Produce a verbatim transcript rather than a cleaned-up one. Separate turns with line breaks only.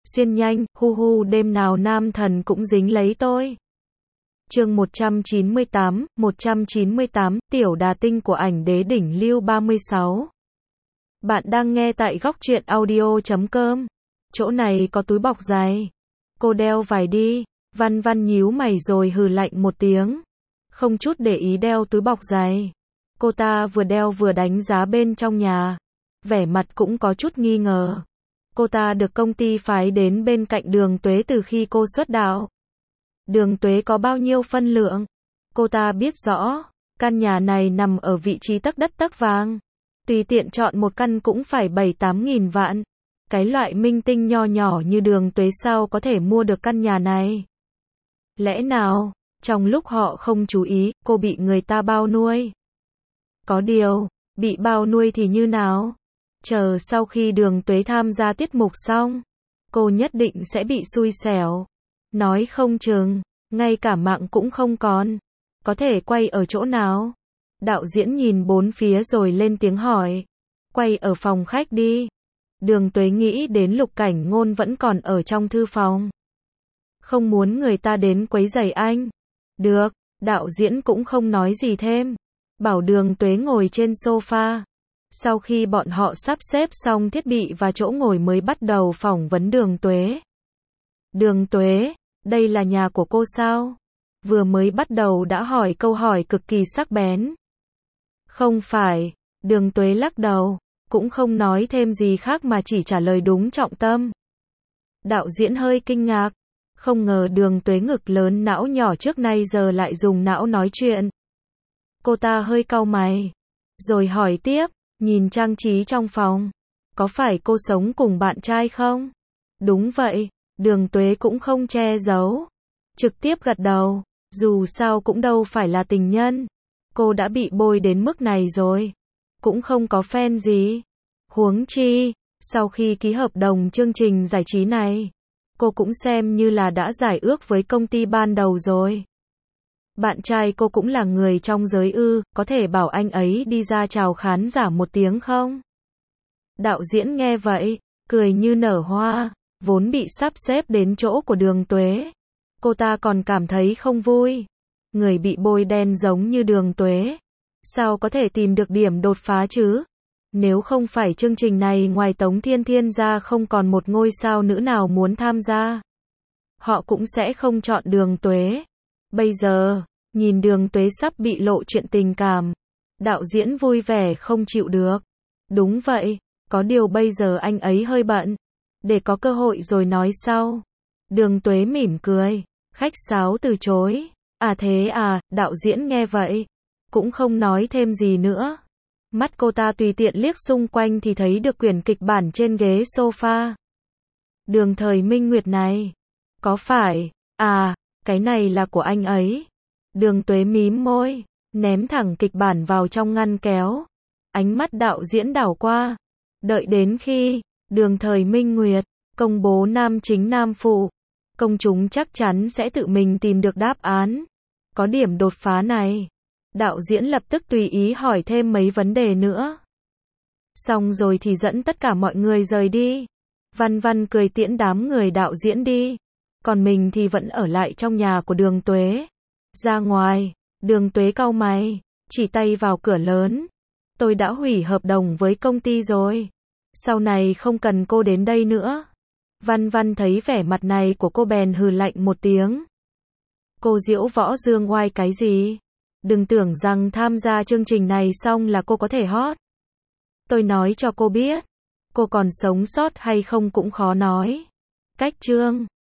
xuyên nhanh, hu hu đêm nào nam thần cũng dính lấy tôi. Chương một trăm chín mươi tám, một trăm chín mươi tám, tiểu đà tinh của ảnh đế đỉnh lưu ba mươi sáu. Bạn đang nghe tại góc truyện audio chấm com. Chỗ này có túi bọc giày. Cô đeo vài đi. Văn Văn nhíu mày rồi hừ lạnh một tiếng. Không chút để ý đeo túi bọc giày. Cô ta vừa đeo vừa đánh giá bên trong nhà. Vẻ mặt cũng có chút nghi ngờ. Cô ta được công ty phái đến bên cạnh Đường Tuế từ khi cô xuất đạo. Đường Tuế có bao nhiêu phân lượng? Cô ta biết rõ. Căn nhà này nằm ở vị trí tấc đất tấc vàng. Tùy tiện chọn một căn cũng phải bảy tám nghìn vạn. Cái loại minh tinh nho nhỏ như Đường Tuế sao có thể mua được căn nhà này? Lẽ nào, trong lúc họ không chú ý, cô bị người ta bao nuôi? Có điều, bị bao nuôi thì như nào? Chờ sau khi Đường Tuế tham gia tiết mục xong, cô nhất định sẽ bị xui xẻo. Nói không chừng, ngay cả mạng cũng không còn. Có thể quay ở chỗ nào? Đạo diễn nhìn bốn phía rồi lên tiếng hỏi. Quay ở phòng khách đi. Đường Tuế nghĩ đến Lục Cảnh Ngôn vẫn còn ở trong thư phòng. Không muốn người ta đến quấy rầy anh. Được, đạo diễn cũng không nói gì thêm. Bảo Đường Tuế ngồi trên sofa. Sau khi bọn họ sắp xếp xong thiết bị và chỗ ngồi mới bắt đầu phỏng vấn Đường Tuế. Đường Tuế, đây là nhà của cô sao? Vừa mới bắt đầu đã hỏi câu hỏi cực kỳ sắc bén. Không phải, Đường Tuế lắc đầu, cũng không nói thêm gì khác mà chỉ trả lời đúng trọng tâm. Đạo diễn hơi kinh ngạc, không ngờ Đường Tuế ngực lớn não nhỏ trước nay giờ lại dùng não nói chuyện. Cô ta hơi cau mày, rồi hỏi tiếp, nhìn trang trí trong phòng, có phải cô sống cùng bạn trai không? Đúng vậy, Đường Tuế cũng không che giấu, trực tiếp gật đầu, dù sao cũng đâu phải là tình nhân. Cô đã bị bôi đến mức này rồi, cũng không có fan gì. Huống chi, sau khi ký hợp đồng chương trình giải trí này, cô cũng xem như là đã giải ước với công ty ban đầu rồi. Bạn trai cô cũng là người trong giới ư, có thể bảo anh ấy đi ra chào khán giả một tiếng không? Đạo diễn nghe vậy, cười như nở hoa, vốn bị sắp xếp đến chỗ của Đường Tuế. Cô ta còn cảm thấy không vui. Người bị bôi đen giống như Đường Tuế, sao có thể tìm được điểm đột phá chứ? Nếu không phải chương trình này ngoài Tống Thiên Thiên ra không còn một ngôi sao nữ nào muốn tham gia, họ cũng sẽ không chọn Đường Tuế. Bây giờ, nhìn Đường Tuế sắp bị lộ chuyện tình cảm, đạo diễn vui vẻ không chịu được. Đúng vậy, có điều bây giờ anh ấy hơi bận, để có cơ hội rồi nói sau. Đường Tuế mỉm cười, khách sáo từ chối. À thế à, đạo diễn nghe vậy, cũng không nói thêm gì nữa. Mắt cô ta tùy tiện liếc xung quanh thì thấy được quyển kịch bản trên ghế sofa. Đường Thời Minh Nguyệt này, có phải, à, cái này là của anh ấy. Đường Tuế mím môi, ném thẳng kịch bản vào trong ngăn kéo. Ánh mắt đạo diễn đảo qua, đợi đến khi Đường Thời Minh Nguyệt công bố nam chính nam phụ, công chúng chắc chắn sẽ tự mình tìm được đáp án. Có điểm đột phá này, đạo diễn lập tức tùy ý hỏi thêm mấy vấn đề nữa. Xong rồi thì dẫn tất cả mọi người rời đi. Văn Văn cười tiễn đám người đạo diễn đi, còn mình thì vẫn ở lại trong nhà của Đường Tuế. Ra ngoài, Đường Tuế cau mày, chỉ tay vào cửa lớn. Tôi đã hủy hợp đồng với công ty rồi, sau này không cần cô đến đây nữa. Văn Văn thấy vẻ mặt này của cô bèn hừ lạnh một tiếng. Cô diễu võ dương oai cái gì? Đừng tưởng rằng tham gia chương trình này xong là cô có thể hot. Tôi nói cho cô biết, cô còn sống sót hay không cũng khó nói. Cách chương